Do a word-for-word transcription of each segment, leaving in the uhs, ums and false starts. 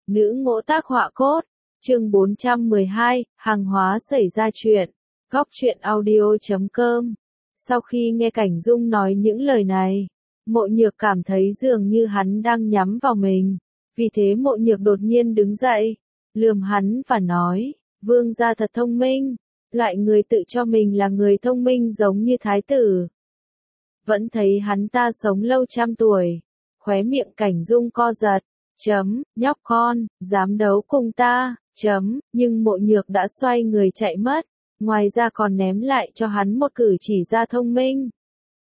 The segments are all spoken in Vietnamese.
Nữ ngỗ tác họa cốt, chương bốn trăm mười hai, hàng hóa xảy ra chuyện. Góc truyện audio chấm com. Sau khi nghe Cảnh Dung nói những lời này, Mộ Nhược cảm thấy dường như hắn đang nhắm vào mình. Vì thế Mộ Nhược đột nhiên đứng dậy, lườm hắn và nói, vương gia thật thông minh, loại người tự cho mình là người thông minh giống như thái tử. Vẫn thấy hắn ta sống lâu trăm tuổi, khóe miệng Cảnh Dung co giật, chấm, nhóc con, dám đấu cùng ta, chấm, nhưng Mộ Nhược đã xoay người chạy mất, ngoài ra còn ném lại cho hắn một cử chỉ ra thông minh.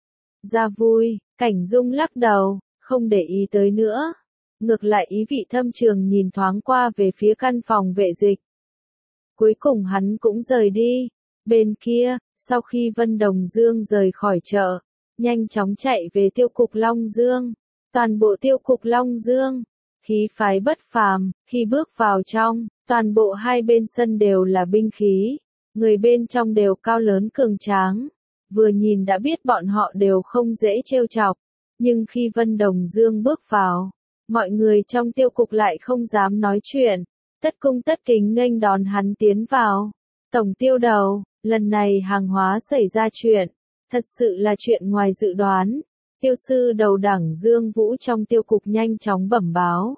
Ra vui, Cảnh Dung lắc đầu, không để ý tới nữa. Ngược lại ý vị thâm trường nhìn thoáng qua về phía căn phòng vệ dịch. Cuối cùng hắn cũng rời đi. Bên kia, sau khi Vân Đồng Dương rời khỏi chợ, nhanh chóng chạy về tiêu cục Long Dương. Toàn bộ tiêu cục Long Dương, khí phái bất phàm, khi bước vào trong, toàn bộ hai bên sân đều là binh khí. Người bên trong đều cao lớn cường tráng. Vừa nhìn đã biết bọn họ đều không dễ trêu chọc. Nhưng khi Vân Đồng Dương bước vào, mọi người trong tiêu cục lại không dám nói chuyện. Tất cung tất kính nghênh đón hắn tiến vào. Tổng tiêu đầu, lần này hàng hóa xảy ra chuyện. Thật sự là chuyện ngoài dự đoán. Tiêu sư đầu đẳng Dương Vũ trong tiêu cục nhanh chóng bẩm báo.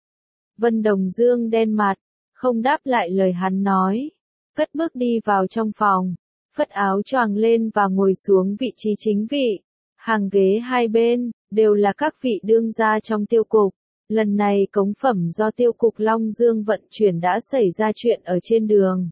Vân Đồng Dương đen mặt, không đáp lại lời hắn nói. Cất bước đi vào trong phòng, phất áo choàng lên và ngồi xuống vị trí chính vị. Hàng ghế hai bên, đều là các vị đương gia trong tiêu cục. Lần này cống phẩm do tiêu cục Long Dương vận chuyển đã xảy ra chuyện ở trên đường.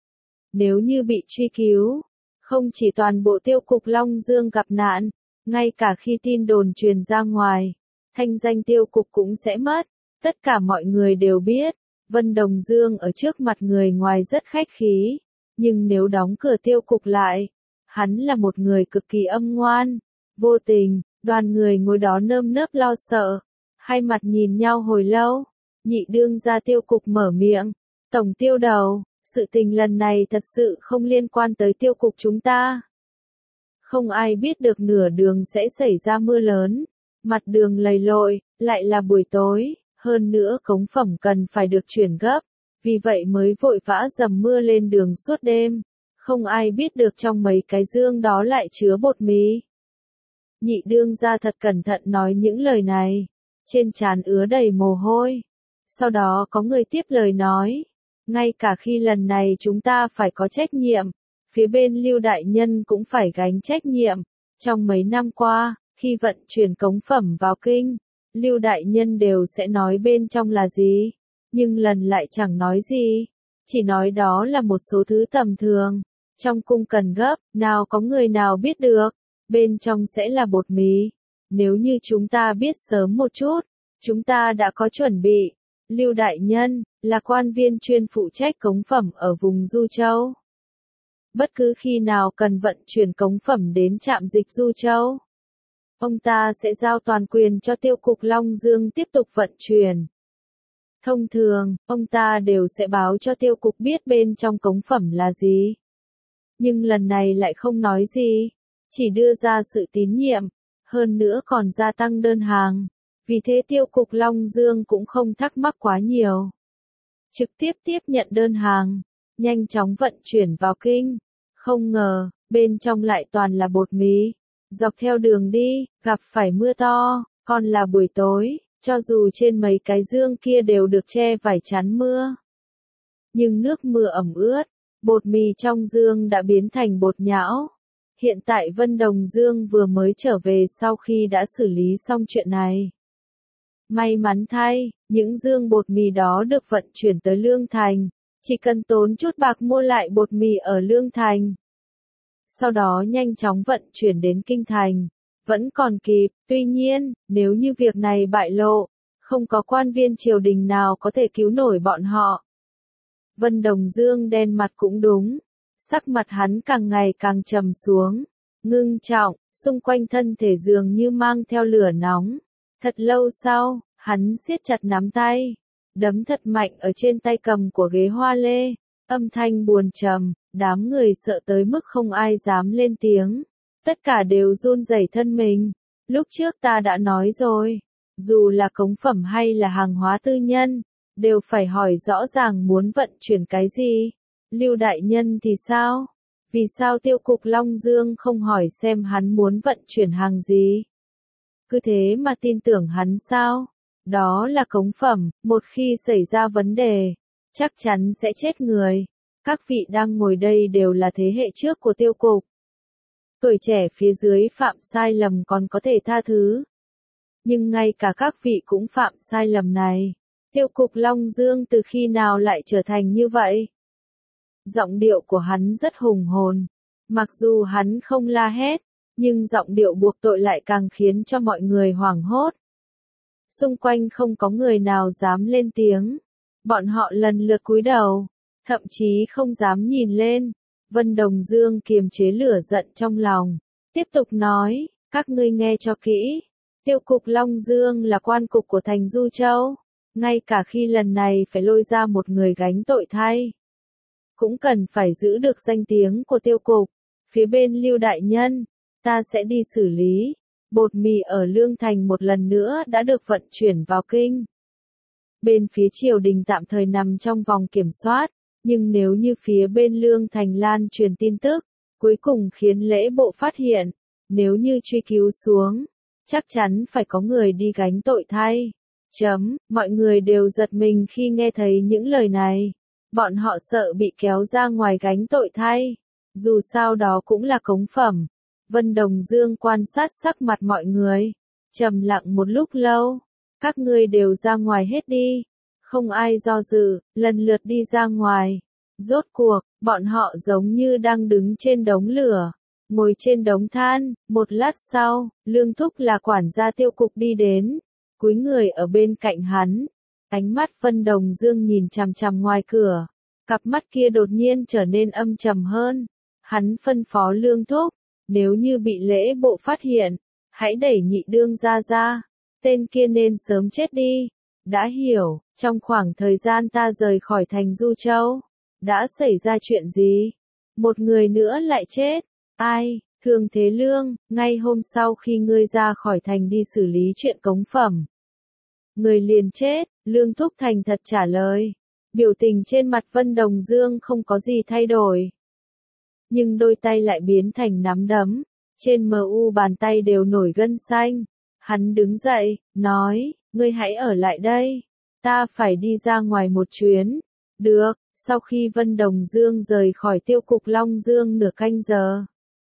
Nếu như bị truy cứu, không chỉ toàn bộ tiêu cục Long Dương gặp nạn, ngay cả khi tin đồn truyền ra ngoài, thanh danh tiêu cục cũng sẽ mất. Tất cả mọi người đều biết, Vân Đồng Dương ở trước mặt người ngoài rất khách khí, nhưng nếu đóng cửa tiêu cục lại, hắn là một người cực kỳ âm ngoan, vô tình. Đoàn người ngồi đó nơm nớp lo sợ, hai mặt nhìn nhau hồi lâu. Nhị đương gia tiêu cục mở miệng, tổng tiêu đầu, sự tình lần này thật sự không liên quan tới tiêu cục chúng ta. Không ai biết được nửa đường sẽ xảy ra mưa lớn, mặt đường lầy lội, lại là buổi tối, hơn nữa cống phẩm cần phải được chuyển gấp, vì vậy mới vội vã dầm mưa lên đường suốt đêm. Không ai biết được trong mấy cái dương đó lại chứa bột mì. Nhị đương gia thật cẩn thận nói những lời này, trên trán ứa đầy mồ hôi. Sau đó có người tiếp lời nói, ngay cả khi lần này chúng ta phải có trách nhiệm, phía bên Lưu đại nhân cũng phải gánh trách nhiệm. Trong mấy năm qua, khi vận chuyển cống phẩm vào kinh, Lưu đại nhân đều sẽ nói bên trong là gì, nhưng lần lại chẳng nói gì, chỉ nói đó là một số thứ tầm thường, trong cung cần gấp, nào có người nào biết được. Bên trong sẽ là bột mì. Nếu như chúng ta biết sớm một chút, chúng ta đã có chuẩn bị. Lưu đại nhân, là quan viên chuyên phụ trách cống phẩm ở vùng Du Châu. Bất cứ khi nào cần vận chuyển cống phẩm đến trạm dịch Du Châu, ông ta sẽ giao toàn quyền cho tiêu cục Long Dương tiếp tục vận chuyển. Thông thường, ông ta đều sẽ báo cho tiêu cục biết bên trong cống phẩm là gì. Nhưng lần này lại không nói gì. Chỉ đưa ra sự tín nhiệm, hơn nữa còn gia tăng đơn hàng, vì thế tiêu cục Long Dương cũng không thắc mắc quá nhiều. Trực tiếp tiếp nhận đơn hàng, nhanh chóng vận chuyển vào kinh, không ngờ, bên trong lại toàn là bột mì. Dọc theo đường đi, gặp phải mưa to, còn là buổi tối, cho dù trên mấy cái dương kia đều được che vải chắn mưa. Nhưng nước mưa ẩm ướt, bột mì trong dương đã biến thành bột nhão. Hiện tại Vân Đồng Dương vừa mới trở về sau khi đã xử lý xong chuyện này. May mắn thay, những dương bột mì đó được vận chuyển tới Lương Thành, chỉ cần tốn chút bạc mua lại bột mì ở Lương Thành. Sau đó nhanh chóng vận chuyển đến Kinh Thành, vẫn còn kịp, tuy nhiên, nếu như việc này bại lộ, không có quan viên triều đình nào có thể cứu nổi bọn họ. Vân Đồng Dương đen mặt cũng đúng. Sắc mặt hắn càng ngày càng trầm xuống, ngưng trọng, xung quanh thân thể dường như mang theo lửa nóng. Thật lâu sau, hắn siết chặt nắm tay, đấm thật mạnh ở trên tay cầm của ghế hoa lê, âm thanh buồn trầm, đám người sợ tới mức không ai dám lên tiếng, tất cả đều run rẩy thân mình. Lúc trước ta đã nói rồi, dù là cống phẩm hay là hàng hóa tư nhân, đều phải hỏi rõ ràng muốn vận chuyển cái gì. Lưu đại nhân thì sao? Vì sao tiêu cục Long Dương không hỏi xem hắn muốn vận chuyển hàng gì? Cứ thế mà tin tưởng hắn sao? Đó là cống phẩm, một khi xảy ra vấn đề, chắc chắn sẽ chết người. Các vị đang ngồi đây đều là thế hệ trước của tiêu cục. Tuổi trẻ phía dưới phạm sai lầm còn có thể tha thứ. Nhưng ngay cả các vị cũng phạm sai lầm này. Tiêu cục Long Dương từ khi nào lại trở thành như vậy? Giọng điệu của hắn rất hùng hồn. Mặc dù hắn không la hét, nhưng giọng điệu buộc tội lại càng khiến cho mọi người hoảng hốt. Xung quanh không có người nào dám lên tiếng. Bọn họ lần lượt cúi đầu, thậm chí không dám nhìn lên. Vân Đồng Dương kiềm chế lửa giận trong lòng, tiếp tục nói, các ngươi nghe cho kỹ. Tiêu cục Long Dương là quan cục của thành Du Châu. Ngay cả khi lần này phải lôi ra một người gánh tội thay, cũng cần phải giữ được danh tiếng của tiêu cục. Phía bên Lưu đại nhân, ta sẽ đi xử lý. Bột mì ở Lương Thành một lần nữa đã được vận chuyển vào kinh. Bên phía triều đình tạm thời nằm trong vòng kiểm soát, nhưng nếu như phía bên Lương Thành lan truyền tin tức, cuối cùng khiến lễ bộ phát hiện, nếu như truy cứu xuống, chắc chắn phải có người đi gánh tội thay. Chấm, mọi người đều giật mình khi nghe thấy những lời này. Bọn họ sợ bị kéo ra ngoài gánh tội thay. Dù sao đó cũng là cống phẩm. Vân Đồng Dương quan sát sắc mặt mọi người. Trầm lặng một lúc lâu. Các ngươi đều ra ngoài hết đi. Không ai do dự, lần lượt đi ra ngoài. Rốt cuộc, bọn họ giống như đang đứng trên đống lửa. Ngồi trên đống than, một lát sau, Lương Thúc là quản gia tiêu cục đi đến. Cúi người ở bên cạnh hắn. Ánh mắt Vân Đồng Dương nhìn chằm chằm ngoài cửa. Cặp mắt kia đột nhiên trở nên âm trầm hơn. Hắn phân phó Lương Thúc, nếu như bị lễ bộ phát hiện, hãy đẩy nhị đương ra ra. Tên kia nên sớm chết đi. Đã hiểu, trong khoảng thời gian ta rời khỏi thành Du Châu, đã xảy ra chuyện gì? Một người nữa lại chết. Ai? Thường Thế Lương, ngay hôm sau khi ngươi ra khỏi thành đi xử lý chuyện cống phẩm. Người liền chết, Lương Thúc thành thật trả lời. Biểu tình trên mặt Vân Đồng Dương không có gì thay đổi. Nhưng đôi tay lại biến thành nắm đấm, trên mờ u bàn tay đều nổi gân xanh. Hắn đứng dậy, nói, ngươi hãy ở lại đây. Ta phải đi ra ngoài một chuyến. Được, sau khi Vân Đồng Dương rời khỏi tiêu cục Long Dương nửa canh giờ.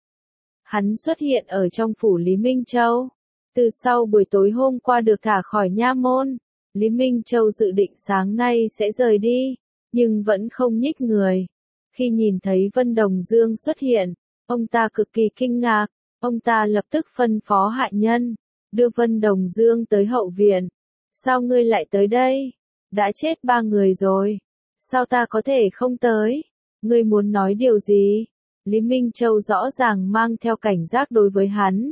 Hắn xuất hiện ở trong phủ Lý Minh Châu. Từ sau buổi tối hôm qua được thả khỏi nha môn, Lý Minh Châu dự định sáng nay sẽ rời đi, nhưng vẫn không nhích người. Khi nhìn thấy Vân Đồng Dương xuất hiện, ông ta cực kỳ kinh ngạc, ông ta lập tức phân phó hạ nhân, đưa Vân Đồng Dương tới hậu viện. Sao ngươi lại tới đây? Đã chết ba người rồi. Sao ta có thể không tới? Ngươi muốn nói điều gì? Lý Minh Châu rõ ràng mang theo cảnh giác đối với hắn.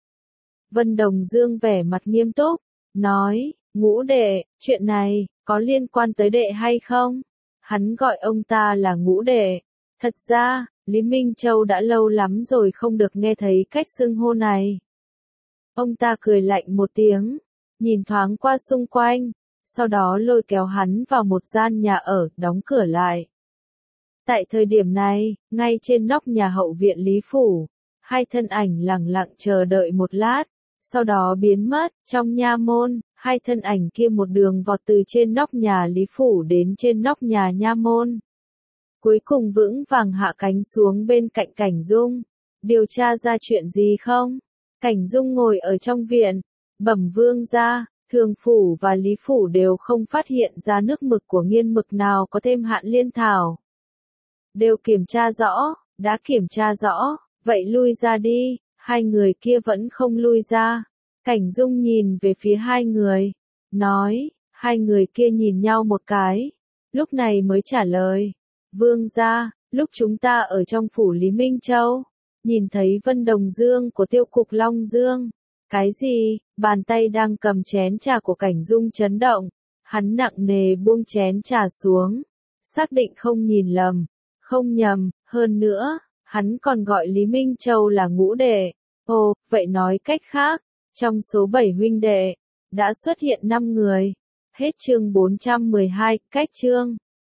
Vân Đồng Dương vẻ mặt nghiêm túc, nói, Ngũ đệ, chuyện này, có liên quan tới đệ hay không? Hắn gọi ông ta là Ngũ đệ. Thật ra, Lý Minh Châu đã lâu lắm rồi không được nghe thấy cách xưng hô này. Ông ta cười lạnh một tiếng, nhìn thoáng qua xung quanh, sau đó lôi kéo hắn vào một gian nhà ở, đóng cửa lại. Tại thời điểm này, ngay trên nóc nhà hậu viện Lý Phủ, hai thân ảnh lặng lặng chờ đợi một lát, sau đó biến mất. Trong nha môn, hai thân ảnh kia một đường vọt từ trên nóc nhà Lý Phủ đến trên nóc nhà nha môn. Cuối cùng vững vàng hạ cánh xuống bên cạnh Cảnh Dung. Điều tra ra chuyện gì không? Cảnh Dung ngồi ở trong viện, bẩm vương gia, Thường Phủ và Lý Phủ đều không phát hiện ra nước mực của nghiên mực nào có thêm hạn liên thảo. Đều kiểm tra rõ, đã kiểm tra rõ, vậy lui ra đi. Hai người kia vẫn không lui ra. Cảnh Dung nhìn về phía hai người, nói, hai người kia nhìn nhau một cái, lúc này mới trả lời, vương gia, lúc chúng ta ở trong phủ Lý Minh Châu, nhìn thấy Vân Đồng Dương của tiêu cục Long Dương. Cái gì? Bàn tay đang cầm chén trà của Cảnh Dung chấn động, hắn nặng nề buông chén trà xuống, xác định không nhìn lầm, không nhầm, hơn nữa, hắn còn gọi Lý Minh Châu là Ngũ đệ. Ồ, vậy nói cách khác, trong số bảy huynh đệ, đã xuất hiện năm người. Hết chương bốn trăm mười hai, cách chương.